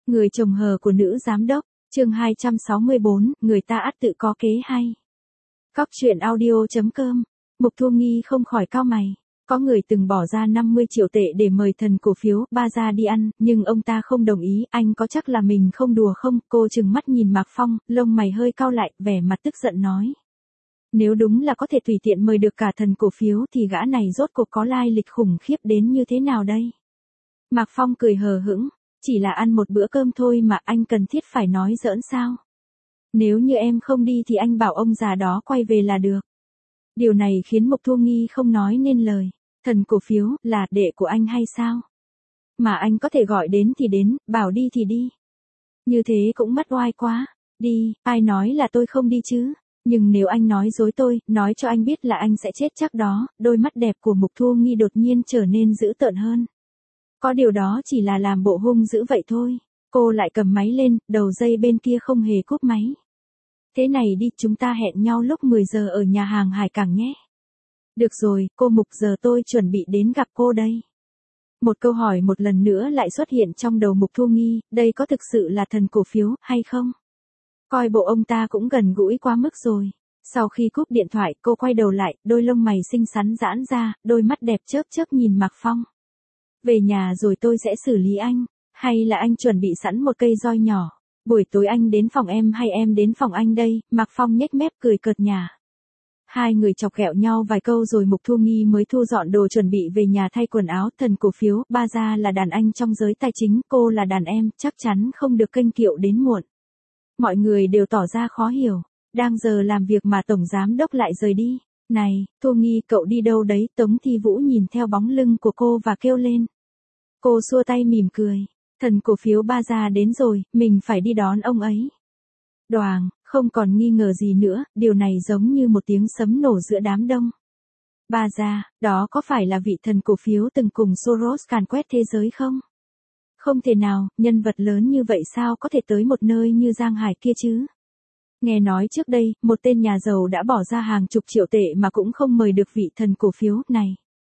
Người chồng hờ của nữ giám đốc, chương 264, người ta ắt tự có kế hay. Cóc truyện audio.com, Mục Thu Nghi không khỏi cau mày. Có người từng bỏ ra 50 triệu tệ để mời thần cổ phiếu Baza đi ăn, nhưng ông ta không đồng ý. Anh có chắc là mình không đùa không? Cô trừng mắt nhìn Mạc Phong, lông mày hơi cau lại, vẻ mặt tức giận nói. Nếu đúng là có thể tùy tiện mời được cả thần cổ phiếu thì gã này rốt cuộc có lai lịch khủng khiếp đến như thế nào đây? Mạc Phong cười hờ hững, chỉ là ăn một bữa cơm thôi mà anh cần thiết phải nói giỡn sao? Nếu như em không đi thì anh bảo ông già đó quay về là được. Điều này khiến Mục Thu Nghi không nói nên lời. Thần cổ phiếu là đệ của anh hay sao? Mà anh có thể gọi đến thì đến, bảo đi thì đi. Như thế cũng mất oai quá. Đi, ai nói là tôi không đi chứ? Nhưng nếu anh nói dối tôi, nói cho anh biết là anh sẽ chết chắc đó. Đôi mắt đẹp của Mục Thu Nghi đột nhiên trở nên dữ tợn hơn. Có điều đó chỉ là làm bộ hung dữ vậy thôi. Cô lại cầm máy lên, đầu dây bên kia không hề cúp máy. Thế này đi, chúng ta hẹn nhau lúc 10 giờ ở nhà hàng Hải Cảng nhé. Được rồi, cô Mục, giờ tôi chuẩn bị đến gặp cô đây. Một câu hỏi một lần nữa lại xuất hiện trong đầu Mục Thu Nghi, đây có thực sự là thần cổ phiếu, hay không? Coi bộ ông ta cũng gần gũi quá mức rồi. Sau khi cúp điện thoại, cô quay đầu lại, đôi lông mày xinh xắn giãn ra, đôi mắt đẹp chớp chớp nhìn Mạc Phong. Về nhà rồi tôi sẽ xử lý anh, hay là anh chuẩn bị sẵn một cây roi nhỏ? Buổi tối anh đến phòng em hay em đến phòng anh đây? Mạc Phong nhếch mép cười cợt nhả. Hai người chọc ghẹo nhau vài câu rồi Mục Thu Nghi mới thu dọn đồ chuẩn bị về nhà thay quần áo. Thần cổ phiếu Baza là đàn anh trong giới tài chính, cô là đàn em, chắc chắn không được kênh kiệu đến muộn. Mọi người đều tỏ ra khó hiểu, đang giờ làm việc mà tổng giám đốc lại rời đi. Này, Thu Nghi, cậu đi đâu đấy? Tống Thi Vũ nhìn theo bóng lưng của cô và kêu lên. Cô xua tay mỉm cười. Thần cổ phiếu Baza đến rồi, mình phải đi đón ông ấy. Đoàng, không còn nghi ngờ gì nữa, điều này giống như một tiếng sấm nổ giữa đám đông. Baza, đó có phải là vị thần cổ phiếu từng cùng Soros càn quét thế giới không? Không thể nào, nhân vật lớn như vậy sao có thể tới một nơi như Giang Hải kia chứ? Nghe nói trước đây, một tên nhà giàu đã bỏ ra hàng chục triệu tệ mà cũng không mời được vị thần cổ phiếu này.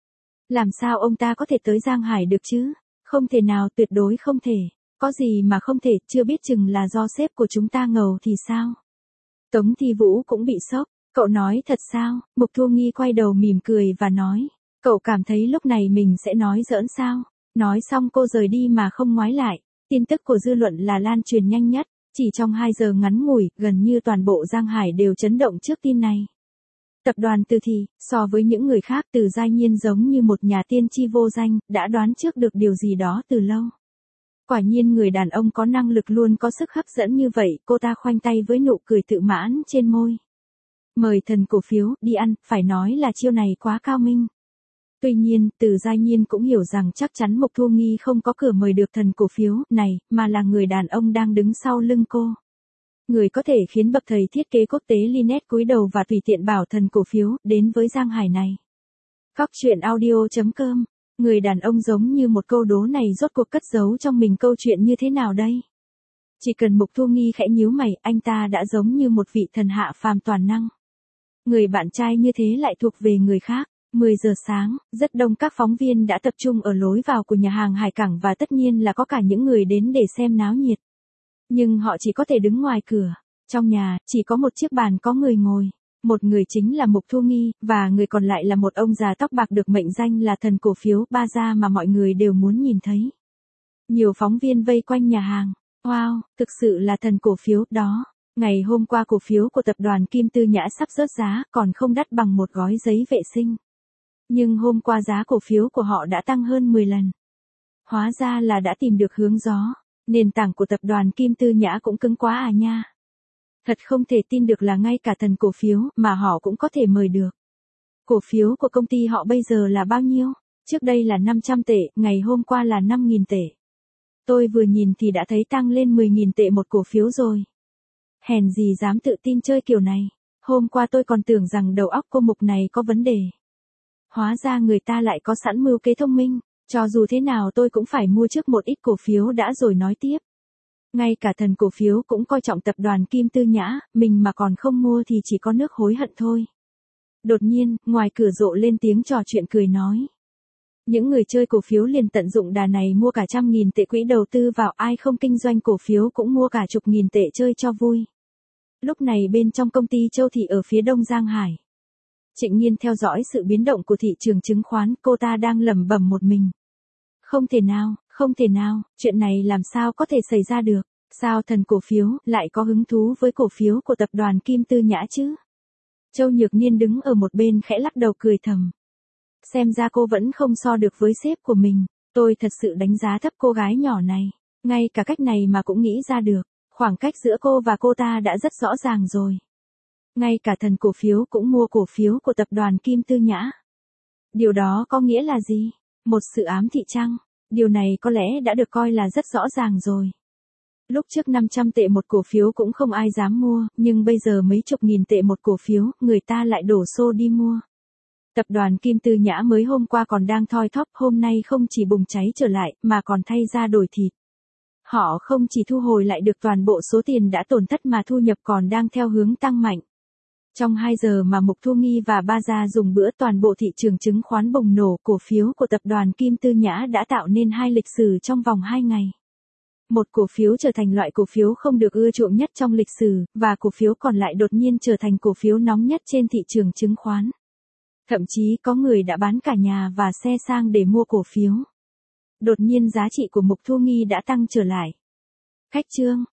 Làm sao ông ta có thể tới Giang Hải được chứ? Không thể nào, tuyệt đối không thể. Có gì mà không thể, chưa biết chừng là do sếp của chúng ta ngầu thì sao? Tống Thi Vũ cũng bị sốc. Cậu nói thật sao? Mục Thu Nghi quay đầu mỉm cười và nói. Cậu cảm thấy lúc này mình sẽ nói giỡn sao? Nói xong cô rời đi mà không ngoái lại. Tin tức của dư luận là lan truyền nhanh nhất. Chỉ trong 2 giờ ngắn ngủi, gần như toàn bộ Giang Hải đều chấn động trước tin này. Tập đoàn Từ Thì, so với những người khác, Từ Giai Nhiên giống như một nhà tiên tri vô danh, đã đoán trước được điều gì đó từ lâu. Quả nhiên người đàn ông có năng lực luôn có sức hấp dẫn như vậy, cô ta khoanh tay với nụ cười tự mãn trên môi. Mời thần cổ phiếu đi ăn, phải nói là chiêu này quá cao minh. Tuy nhiên, Từ Giai Nhiên cũng hiểu rằng chắc chắn Mục Thu Nghi không có cửa mời được thần cổ phiếu này, mà là người đàn ông đang đứng sau lưng cô. Người có thể khiến bậc thầy thiết kế quốc tế Linet cúi đầu và tùy tiện bảo thần cổ phiếu đến với Giang Hải này. Cóc truyện audio.com, người đàn ông giống như một câu đố này rốt cuộc cất giấu trong mình câu chuyện như thế nào đây? Chỉ cần Mục Thu Nghi khẽ nhíu mày, anh ta đã giống như một vị thần hạ phàm toàn năng. Người bạn trai như thế lại thuộc về người khác. 10 giờ sáng, rất đông các phóng viên đã tập trung ở lối vào của nhà hàng Hải Cảng và tất nhiên là có cả những người đến để xem náo nhiệt. Nhưng họ chỉ có thể đứng ngoài cửa. Trong nhà, chỉ có một chiếc bàn có người ngồi. Một người chính là Mục Thu Nghi, và người còn lại là một ông già tóc bạc được mệnh danh là thần cổ phiếu Baza mà mọi người đều muốn nhìn thấy. Nhiều phóng viên vây quanh nhà hàng. Wow, thực sự là thần cổ phiếu đó. Ngày hôm qua cổ phiếu của tập đoàn Kim Tư Nhã sắp rớt giá, còn không đắt bằng một gói giấy vệ sinh. Nhưng hôm qua giá cổ phiếu của họ đã tăng hơn 10 lần. Hóa ra là đã tìm được hướng gió. Nền tảng của tập đoàn Kim Tư Nhã cũng cứng quá à nha. Thật không thể tin được là ngay cả thần cổ phiếu mà họ cũng có thể mời được. Cổ phiếu của công ty họ bây giờ là bao nhiêu? Trước đây là 500 tệ, ngày hôm qua là 5.000 tệ. Tôi vừa nhìn thì đã thấy tăng lên 10.000 tệ một cổ phiếu rồi. Hèn gì dám tự tin chơi kiểu này. Hôm qua tôi còn tưởng rằng đầu óc cô Mục này có vấn đề. Hóa ra người ta lại có sẵn mưu kế thông minh. Cho dù thế nào tôi cũng phải mua trước một ít cổ phiếu đã rồi nói tiếp. Ngay cả thần cổ phiếu cũng coi trọng tập đoàn Kim Tư Nhã, mình mà còn không mua thì chỉ có nước hối hận thôi. Đột nhiên, ngoài cửa rộ lên tiếng trò chuyện cười nói. Những người chơi cổ phiếu liền tận dụng đà này mua cả trăm nghìn tệ quỹ đầu tư vào, ai không kinh doanh cổ phiếu cũng mua cả chục nghìn tệ chơi cho vui. Lúc này bên trong công ty Châu Thị ở phía đông Giang Hải, Trịnh Nhiên theo dõi sự biến động của thị trường chứng khoán, cô ta đang lẩm bẩm một mình. Không thể nào, chuyện này làm sao có thể xảy ra được, sao thần cổ phiếu lại có hứng thú với cổ phiếu của tập đoàn Kim Tư Nhã chứ? Châu Nhược Niên đứng ở một bên khẽ lắc đầu cười thầm. Xem ra cô vẫn không so được với sếp của mình, tôi thật sự đánh giá thấp cô gái nhỏ này, ngay cả cách này mà cũng nghĩ ra được, khoảng cách giữa cô và cô ta đã rất rõ ràng rồi. Ngay cả thần cổ phiếu cũng mua cổ phiếu của tập đoàn Kim Tư Nhã. Điều đó có nghĩa là gì? Một sự ám thị chăng? Điều này có lẽ đã được coi là rất rõ ràng rồi. Lúc trước 500 tệ một cổ phiếu cũng không ai dám mua, nhưng bây giờ mấy chục nghìn tệ một cổ phiếu, người ta lại đổ xô đi mua. Tập đoàn Kim Tư Nhã mới hôm qua còn đang thoi thóp, hôm nay không chỉ bùng cháy trở lại, mà còn thay ra đổi thịt. Họ không chỉ thu hồi lại được toàn bộ số tiền đã tổn thất mà thu nhập còn đang theo hướng tăng mạnh. Trong 2 giờ mà Mục Thu Nghi và Ba Gia dùng bữa, toàn bộ thị trường chứng khoán bùng nổ, cổ phiếu của tập đoàn Kim Tư Nhã đã tạo nên hai lịch sử trong vòng 2 ngày. Một cổ phiếu trở thành loại cổ phiếu không được ưa chuộng nhất trong lịch sử, và cổ phiếu còn lại đột nhiên trở thành cổ phiếu nóng nhất trên thị trường chứng khoán. Thậm chí có người đã bán cả nhà và xe sang để mua cổ phiếu. Đột nhiên giá trị của Mục Thu Nghi đã tăng trở lại. Khách chương